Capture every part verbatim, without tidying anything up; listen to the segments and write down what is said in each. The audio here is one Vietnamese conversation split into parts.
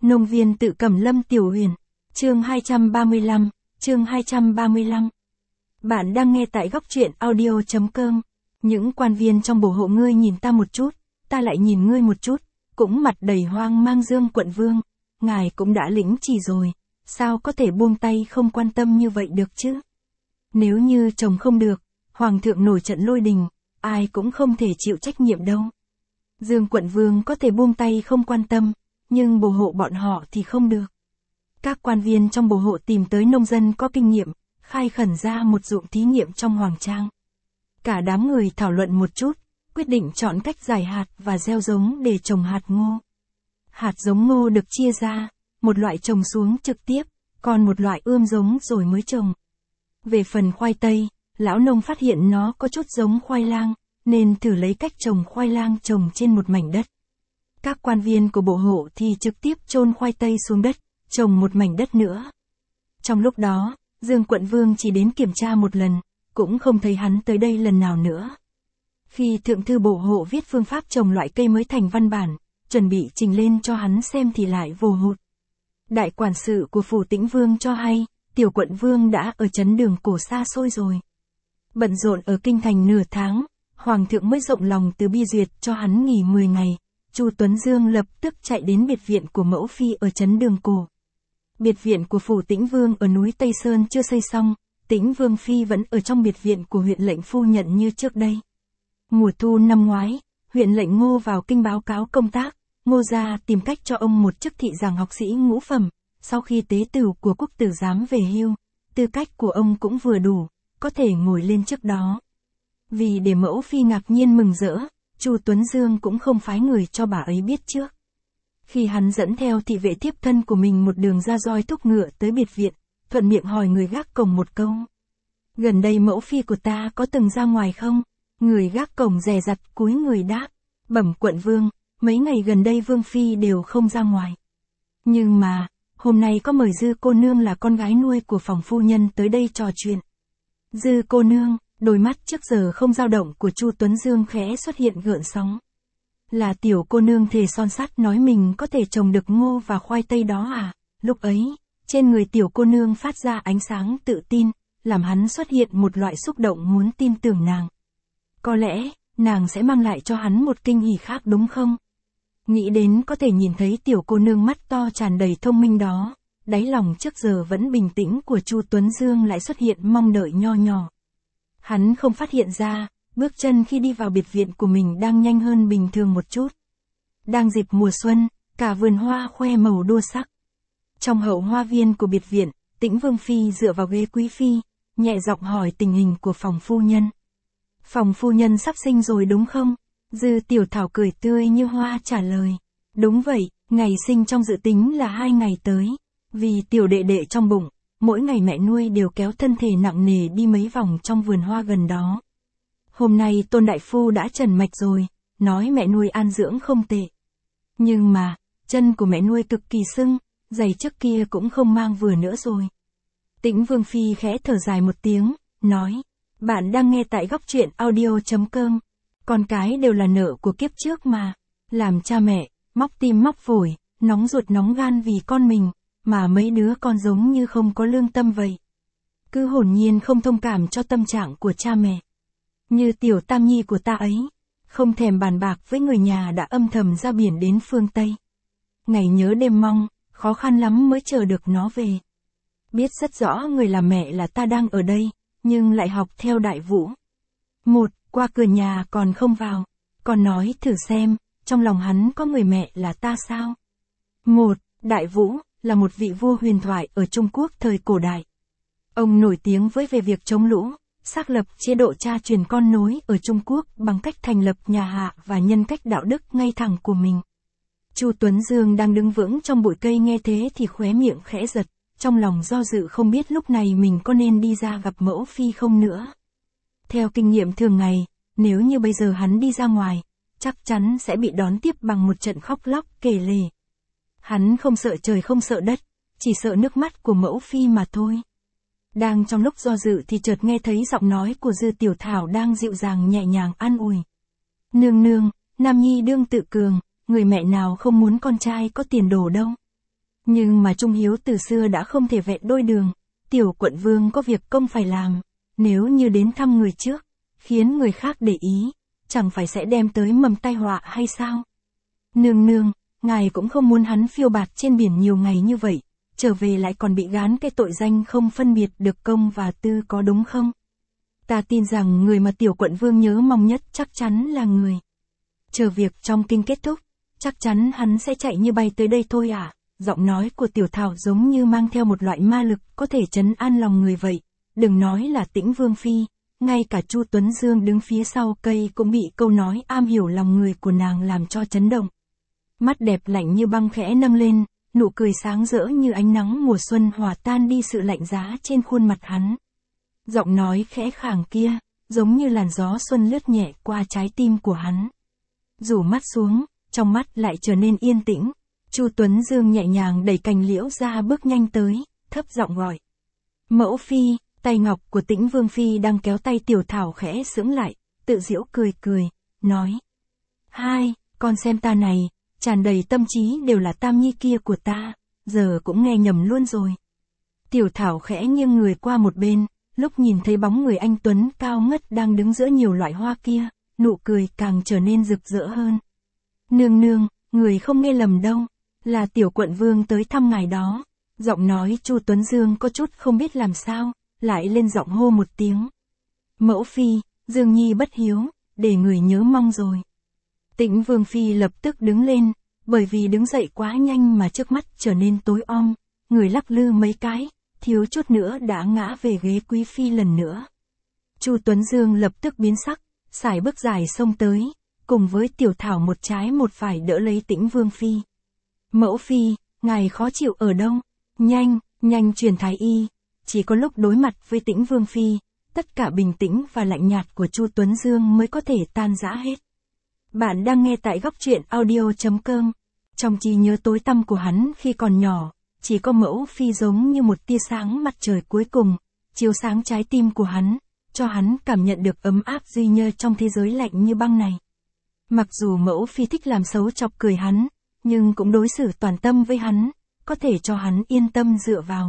Nông viên tự Cẩm Lâm Tiểu Huyền, chương hai trăm ba mươi lăm, chương hai trăm ba mươi lăm. Bạn đang nghe tại góc truyện audio chấm com. Những quan viên trong bổ hộ ngươi nhìn ta một chút, ta lại nhìn ngươi một chút, cũng mặt đầy hoang mang. Dương quận vương, ngài cũng đã lĩnh chỉ rồi, sao có thể buông tay không quan tâm như vậy được chứ? Nếu như chồng không được, hoàng thượng nổi trận lôi đình, ai cũng không thể chịu trách nhiệm đâu. Dương quận vương có thể buông tay không quan tâm, nhưng bổ hộ bọn họ thì không được. Các quan viên trong bổ hộ tìm tới nông dân có kinh nghiệm, khai khẩn ra một ruộng thí nghiệm trong hoàng trang. Cả đám người thảo luận một chút, quyết định chọn cách giải hạt và gieo giống để trồng hạt ngô. Hạt giống ngô được chia ra, một loại trồng xuống trực tiếp, còn một loại ươm giống rồi mới trồng. Về phần khoai tây, lão nông phát hiện nó có chút giống khoai lang, nên thử lấy cách trồng khoai lang trồng trên một mảnh đất. Các quan viên của bộ hộ thì trực tiếp chôn khoai tây xuống đất, trồng một mảnh đất nữa. Trong lúc đó, Dương quận vương chỉ đến kiểm tra một lần, cũng không thấy hắn tới đây lần nào nữa. Khi thượng thư bộ hộ viết phương pháp trồng loại cây mới thành văn bản, chuẩn bị trình lên cho hắn xem thì lại vô hụt. Đại quản sự của phủ Tĩnh Vương cho hay, tiểu quận vương đã ở trấn Đường Cổ xa xôi rồi. Bận rộn ở kinh thành nửa tháng, hoàng thượng mới rộng lòng từ bi duyệt cho hắn nghỉ mười ngày. Chu Tuấn Dương lập tức chạy đến biệt viện của mẫu phi ở trấn Đường Cổ. Biệt viện của phủ Tĩnh Vương ở núi Tây Sơn chưa xây xong, Tĩnh Vương phi vẫn ở trong biệt viện của huyện lệnh phu nhận như trước đây. Mùa thu năm ngoái, huyện lệnh Ngô vào kinh báo cáo công tác, Ngô gia tìm cách cho ông một chức thị giảng học sĩ ngũ phẩm, sau khi tế tửu của quốc tử giám về hưu, tư cách của ông cũng vừa đủ, có thể ngồi lên chức đó. Vì để mẫu phi ngạc nhiên mừng rỡ, Chu Tuấn Dương cũng không phái người cho bà ấy biết trước. Khi hắn dẫn theo thị vệ thiếp thân của mình một đường ra roi thúc ngựa tới biệt viện, thuận miệng hỏi người gác cổng một câu. Gần đây mẫu phi của ta có từng ra ngoài không? Người gác cổng dè dặt cúi người đáp. Bẩm quận vương, mấy ngày gần đây vương phi đều không ra ngoài. Nhưng mà, hôm nay có mời Dư cô nương là con gái nuôi của phòng phu nhân tới đây trò chuyện. Dư cô nương, đôi mắt trước giờ không dao động của Chu Tuấn Dương khẽ xuất hiện gợn sóng. Là tiểu cô nương thề son sắt nói mình có thể trồng được ngô và khoai tây đó à? Lúc ấy, trên người tiểu cô nương phát ra ánh sáng tự tin, làm hắn xuất hiện một loại xúc động muốn tin tưởng nàng. Có lẽ, nàng sẽ mang lại cho hắn một kinh hỉ khác đúng không? Nghĩ đến có thể nhìn thấy tiểu cô nương mắt to tràn đầy thông minh đó, đáy lòng trước giờ vẫn bình tĩnh của Chu Tuấn Dương lại xuất hiện mong đợi nho nhỏ. Hắn không phát hiện ra, bước chân khi đi vào biệt viện của mình đang nhanh hơn bình thường một chút. Đang dịp mùa xuân, cả vườn hoa khoe màu đua sắc. Trong hậu hoa viên của biệt viện, Tĩnh Vương phi dựa vào ghế quý phi, nhẹ giọng hỏi tình hình của phòng phu nhân. Phòng phu nhân sắp sinh rồi đúng không? Dư Tiểu Thảo cười tươi như hoa trả lời. Đúng vậy, ngày sinh trong dự tính là hai ngày tới. Vì tiểu đệ đệ trong bụng, mỗi ngày mẹ nuôi đều kéo thân thể nặng nề đi mấy vòng trong vườn hoa gần đó. Hôm nay Tôn Đại Phu đã trần mạch rồi, nói mẹ nuôi an dưỡng không tệ. Nhưng mà, chân của mẹ nuôi cực kỳ sưng, giày trước kia cũng không mang vừa nữa rồi. Tĩnh Vương phi khẽ thở dài một tiếng, nói, bạn đang nghe tại góc truyện audio chấm com. Con cái đều là nợ của kiếp trước mà, làm cha mẹ, móc tim móc phổi, nóng ruột nóng gan vì con mình, mà mấy đứa con giống như không có lương tâm vậy. Cứ hồn nhiên không thông cảm cho tâm trạng của cha mẹ. Như tiểu tam nhi của ta ấy, không thèm bàn bạc với người nhà đã âm thầm ra biển đến phương Tây. Ngày nhớ đêm mong, khó khăn lắm mới chờ được nó về. Biết rất rõ người làm mẹ là ta đang ở đây, nhưng lại học theo Đại Vũ. Một, qua cửa nhà còn không vào, còn nói thử xem, trong lòng hắn có người mẹ là ta sao? Một, Đại Vũ, là một vị vua huyền thoại ở Trung Quốc thời cổ đại. Ông nổi tiếng với về việc chống lũ, xác lập chế độ cha truyền con nối ở Trung Quốc bằng cách thành lập nhà Hạ và nhân cách đạo đức ngay thẳng của mình. Chu Tuấn Dương đang đứng vững trong bụi cây nghe thế thì khóe miệng khẽ giật, trong lòng do dự không biết lúc này mình có nên đi ra gặp mẫu phi không nữa. Theo kinh nghiệm thường ngày, nếu như bây giờ hắn đi ra ngoài, chắc chắn sẽ bị đón tiếp bằng một trận khóc lóc kể lể. Hắn không sợ trời không sợ đất, chỉ sợ nước mắt của mẫu phi mà thôi. Đang trong lúc do dự thì chợt nghe thấy giọng nói của Dư Tiểu Thảo đang dịu dàng nhẹ nhàng an ủi. Nương nương, nam nhi đương tự cường, người mẹ nào không muốn con trai có tiền đồ đâu. Nhưng mà Trung Hiếu từ xưa đã không thể vẹn đôi đường, tiểu quận vương có việc công phải làm, nếu như đến thăm người trước, khiến người khác để ý, chẳng phải sẽ đem tới mầm tai họa hay sao? Nương nương, ngài cũng không muốn hắn phiêu bạt trên biển nhiều ngày như vậy, trở về lại còn bị gán cái tội danh không phân biệt được công và tư có đúng không? Ta tin rằng người mà tiểu quận vương nhớ mong nhất chắc chắn là người. Chờ việc trong kinh kết thúc, chắc chắn hắn sẽ chạy như bay tới đây thôi à? Giọng nói của Tiểu Thảo giống như mang theo một loại ma lực có thể trấn an lòng người vậy. Đừng nói là Tĩnh Vương Phi, ngay cả Chu Tuấn Dương đứng phía sau cây cũng bị câu nói am hiểu lòng người của nàng làm cho chấn động. Mắt đẹp lạnh như băng khẽ nâng lên, nụ cười sáng rỡ như ánh nắng mùa xuân hòa tan đi sự lạnh giá trên khuôn mặt hắn. Giọng nói khẽ khàng kia, giống như làn gió xuân lướt nhẹ qua trái tim của hắn. Rủ mắt xuống, trong mắt lại trở nên yên tĩnh. Chu Tuấn Dương nhẹ nhàng đẩy cành liễu ra bước nhanh tới, thấp giọng gọi. Mẫu Phi, tay ngọc của Tĩnh Vương Phi đang kéo tay Tiểu Thảo khẽ sững lại, tự giễu cười cười, nói. Hai, con xem ta này, tràn đầy tâm trí đều là Tam Nhi kia của ta, giờ cũng nghe nhầm luôn rồi. Tiểu Thảo khẽ nghiêng người qua một bên, lúc nhìn thấy bóng người anh Tuấn cao ngất đang đứng giữa nhiều loại hoa kia, nụ cười càng trở nên rực rỡ hơn. Nương nương, người không nghe lầm đâu, là tiểu quận vương tới thăm ngài đó. Giọng nói Chu Tuấn Dương có chút không biết làm sao, lại lên giọng hô một tiếng. Mẫu Phi, Dương Nhi bất hiếu, để người nhớ mong rồi. Tĩnh Vương Phi lập tức đứng lên, bởi vì đứng dậy quá nhanh mà trước mắt trở nên tối om, người lắc lư mấy cái, thiếu chút nữa đã ngã về ghế quý phi lần nữa. Chu Tuấn Dương lập tức biến sắc, sải bước dài xông tới, cùng với Tiểu Thảo một trái một phải đỡ lấy Tĩnh Vương Phi. Mẫu Phi, ngài khó chịu ở đâu? Nhanh, nhanh truyền thái y. Chỉ có lúc đối mặt với Tĩnh Vương Phi, tất cả bình tĩnh và lạnh nhạt của Chu Tuấn Dương mới có thể tan rã hết. Bạn đang nghe tại góc truyện audio chấm com. Trong trí nhớ tối tăm của hắn khi còn nhỏ, chỉ có Mẫu Phi giống như một tia sáng mặt trời cuối cùng, chiếu sáng trái tim của hắn, cho hắn cảm nhận được ấm áp duy nhơ trong thế giới lạnh như băng này. Mặc dù Mẫu Phi thích làm xấu chọc cười hắn, nhưng cũng đối xử toàn tâm với hắn, có thể cho hắn yên tâm dựa vào.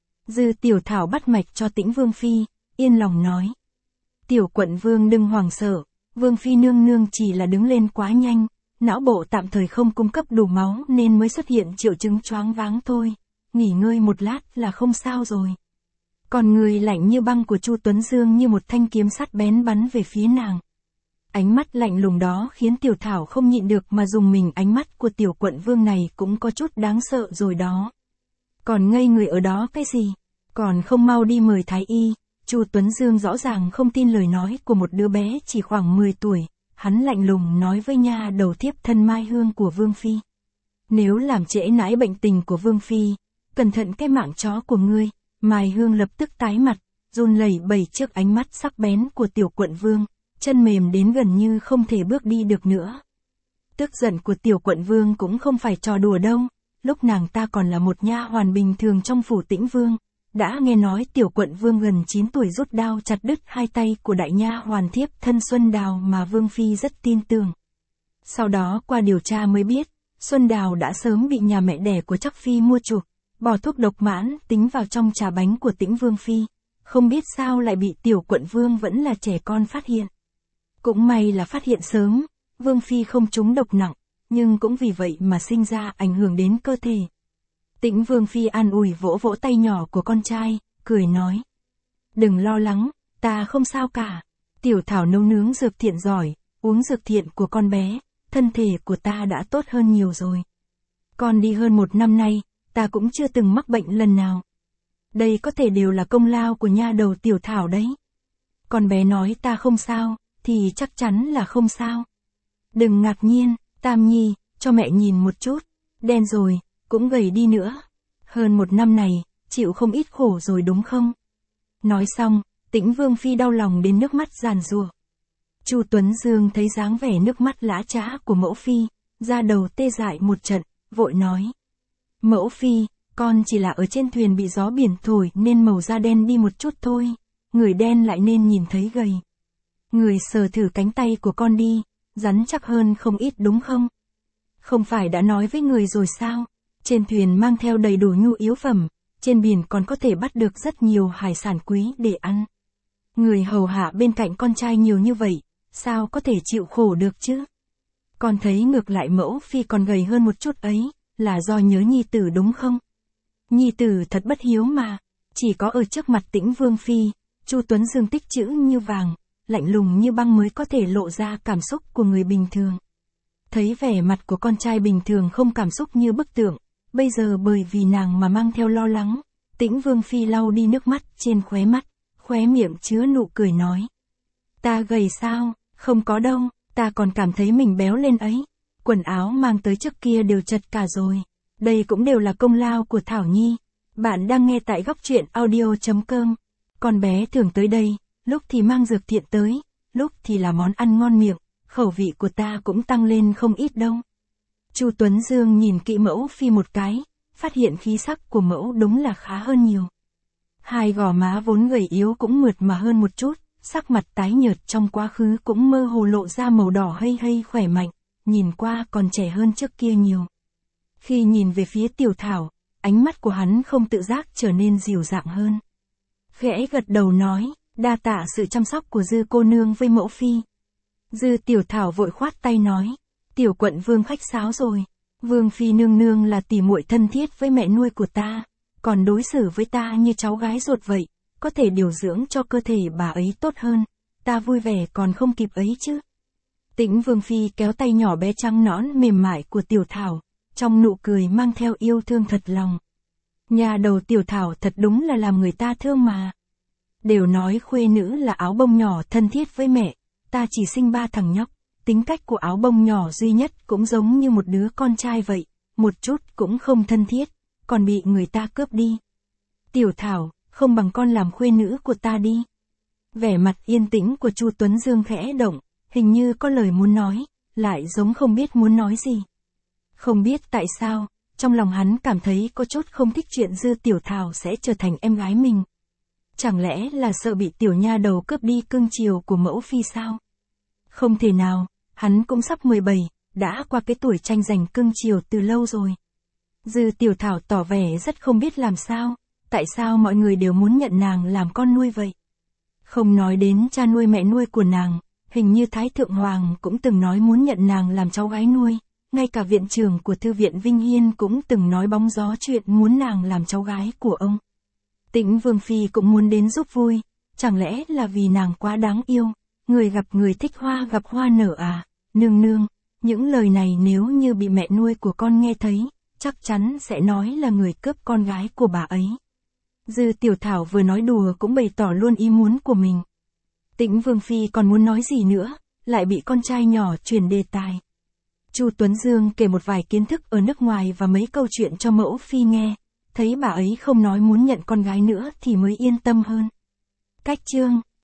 Dư Tiểu Thảo bắt mạch cho Tĩnh Vương Phi, yên lòng nói. Tiểu quận vương đừng hoảng sợ, Vương Phi nương nương chỉ là đứng lên quá nhanh, não bộ tạm thời không cung cấp đủ máu nên mới xuất hiện triệu chứng choáng váng thôi, nghỉ ngơi một lát là không sao rồi. Còn người lạnh như băng của Chu Tuấn Dương như một thanh kiếm sắt bén bắn về phía nàng. Ánh mắt lạnh lùng đó khiến Tiểu Thảo không nhịn được mà dùng mình, ánh mắt của tiểu quận vương này cũng có chút đáng sợ rồi đó. Còn ngây người ở đó cái gì? Còn không mau đi mời thái y. Chu Tuấn Dương rõ ràng không tin lời nói của một đứa bé chỉ khoảng mười tuổi, hắn lạnh lùng nói với nha đầu thiếp thân Mai Hương của Vương Phi. Nếu làm trễ nãi bệnh tình của Vương Phi, cẩn thận cái mạng chó của ngươi. Mai Hương lập tức tái mặt, run lẩy bẩy trước ánh mắt sắc bén của tiểu quận vương, chân mềm đến gần như không thể bước đi được nữa. Tức giận của tiểu quận vương cũng không phải trò đùa đâu, lúc nàng ta còn là một nha hoàn bình thường trong phủ Tĩnh Vương, đã nghe nói tiểu quận vương gần chín tuổi rút đao chặt đứt hai tay của đại nha hoàn thiếp thân Xuân Đào mà Vương Phi rất tin tưởng. Sau đó qua điều tra mới biết, Xuân Đào đã sớm bị nhà mẹ đẻ của Trắc Phi mua chuộc, bỏ thuốc độc mãn tính vào trong trà bánh của Tĩnh Vương Phi, không biết sao lại bị tiểu quận vương vẫn là trẻ con phát hiện. Cũng may là phát hiện sớm, Vương Phi không trúng độc nặng, nhưng cũng vì vậy mà sinh ra ảnh hưởng đến cơ thể. Tĩnh Vương Phi an ủi vỗ vỗ tay nhỏ của con trai, cười nói. Đừng lo lắng, ta không sao cả. Tiểu Thảo nấu nướng dược thiện giỏi, uống dược thiện của con bé, thân thể của ta đã tốt hơn nhiều rồi. Con đi hơn một năm nay, ta cũng chưa từng mắc bệnh lần nào. Đây có thể đều là công lao của nha đầu Tiểu Thảo đấy. Con bé nói ta không sao, thì chắc chắn là không sao. Đừng ngạc nhiên, Tam Nhi, cho mẹ nhìn một chút, đen rồi, cũng gầy đi nữa. Hơn một năm này, chịu không ít khổ rồi đúng không? Nói xong, Tĩnh Vương Phi đau lòng đến nước mắt giàn giụa. Chu Tuấn Dương thấy dáng vẻ nước mắt lã chã của mẫu Phi, da đầu tê dại một trận, vội nói. Mẫu Phi, con chỉ là ở trên thuyền bị gió biển thổi nên màu da đen đi một chút thôi, người đen lại nên nhìn thấy gầy. Người sờ thử cánh tay của con đi, rắn chắc hơn không ít đúng không? Không phải đã nói với người rồi sao? Trên thuyền mang theo đầy đủ nhu yếu phẩm, trên biển còn có thể bắt được rất nhiều hải sản quý để ăn. Người hầu hạ bên cạnh con trai nhiều như vậy, sao có thể chịu khổ được chứ? Con thấy ngược lại mẫu phi còn gầy hơn một chút ấy, là do nhớ nhi tử đúng không? Nhi tử thật bất hiếu mà, chỉ có ở trước mặt Tĩnh Vương phi, Chu Tuấn Dương tích chữ như vàng, lạnh lùng như băng mới có thể lộ ra cảm xúc của người bình thường. Thấy vẻ mặt của con trai bình thường không cảm xúc như bức tượng, bây giờ bởi vì nàng mà mang theo lo lắng, Tĩnh Vương phi lau đi nước mắt trên khóe mắt, khóe miệng chứa nụ cười nói: "Ta gầy sao? Không có đâu, ta còn cảm thấy mình béo lên ấy. Quần áo mang tới trước kia đều chật cả rồi. Đây cũng đều là công lao của Thảo Nhi." Bạn đang nghe tại góc truyện audio chấm com. Con bé thường tới đây, lúc thì mang dược thiện tới, lúc thì là món ăn ngon miệng, khẩu vị của ta cũng tăng lên không ít đâu. Chu Tuấn Dương nhìn kỹ mẫu phi một cái, phát hiện khí sắc của mẫu đúng là khá hơn nhiều. Hai gò má vốn gầy yếu cũng mượt mà hơn một chút, sắc mặt tái nhợt trong quá khứ cũng mơ hồ lộ ra màu đỏ hây hây khỏe mạnh, nhìn qua còn trẻ hơn trước kia nhiều. Khi nhìn về phía Tiểu Thảo, ánh mắt của hắn không tự giác trở nên dịu dàng hơn. Khẽ gật đầu nói: "Đa tạ sự chăm sóc của Dư cô nương với mẫu phi." Dư Tiểu Thảo vội khoát tay nói: "Tiểu quận vương khách sáo rồi. Vương phi nương nương là tỉ muội thân thiết với mẹ nuôi của ta, còn đối xử với ta như cháu gái ruột vậy, có thể điều dưỡng cho cơ thể bà ấy tốt hơn, ta vui vẻ còn không kịp ấy chứ." Tĩnh Vương phi kéo tay nhỏ bé trắng nõn mềm mại của Tiểu Thảo, trong nụ cười mang theo yêu thương thật lòng. Nhà đầu Tiểu Thảo thật đúng là làm người ta thương mà. Đều nói khuê nữ là áo bông nhỏ thân thiết với mẹ, ta chỉ sinh ba thằng nhóc, tính cách của áo bông nhỏ duy nhất cũng giống như một đứa con trai vậy, một chút cũng không thân thiết, còn bị người ta cướp đi. Tiểu Thảo, không bằng con làm khuê nữ của ta đi. Vẻ mặt yên tĩnh của Chu Tuấn Dương khẽ động, hình như có lời muốn nói, lại giống không biết muốn nói gì. Không biết tại sao, trong lòng hắn cảm thấy có chút không thích chuyện Dư Tiểu Thảo sẽ trở thành em gái mình. Chẳng lẽ là sợ bị tiểu nha đầu cướp đi cưng chiều của mẫu phi sao? Không thể nào, hắn cũng sắp mười bảy, đã qua cái tuổi tranh giành cưng chiều từ lâu rồi. Dư Tiểu Thảo tỏ vẻ rất không biết làm sao, tại sao mọi người đều muốn nhận nàng làm con nuôi vậy? Không nói đến cha nuôi mẹ nuôi của nàng, hình như Thái Thượng Hoàng cũng từng nói muốn nhận nàng làm cháu gái nuôi, ngay cả viện trưởng của Thư viện Vinh Hiên cũng từng nói bóng gió chuyện muốn nàng làm cháu gái của ông. Tĩnh Vương phi cũng muốn đến giúp vui, chẳng lẽ là vì nàng quá đáng yêu, người gặp người thích hoa gặp hoa nở à? Nương nương, những lời này nếu như bị mẹ nuôi của con nghe thấy, chắc chắn sẽ nói là người cướp con gái của bà ấy. Dư Tiểu Thảo vừa nói đùa cũng bày tỏ luôn ý muốn của mình. Tĩnh Vương phi còn muốn nói gì nữa, lại bị con trai nhỏ chuyển đề tài. Chu Tuấn Dương kể một vài kiến thức ở nước ngoài và mấy câu chuyện cho mẫu phi nghe, thấy bà ấy không nói muốn nhận con gái nữa thì mới yên tâm hơn. Cách chương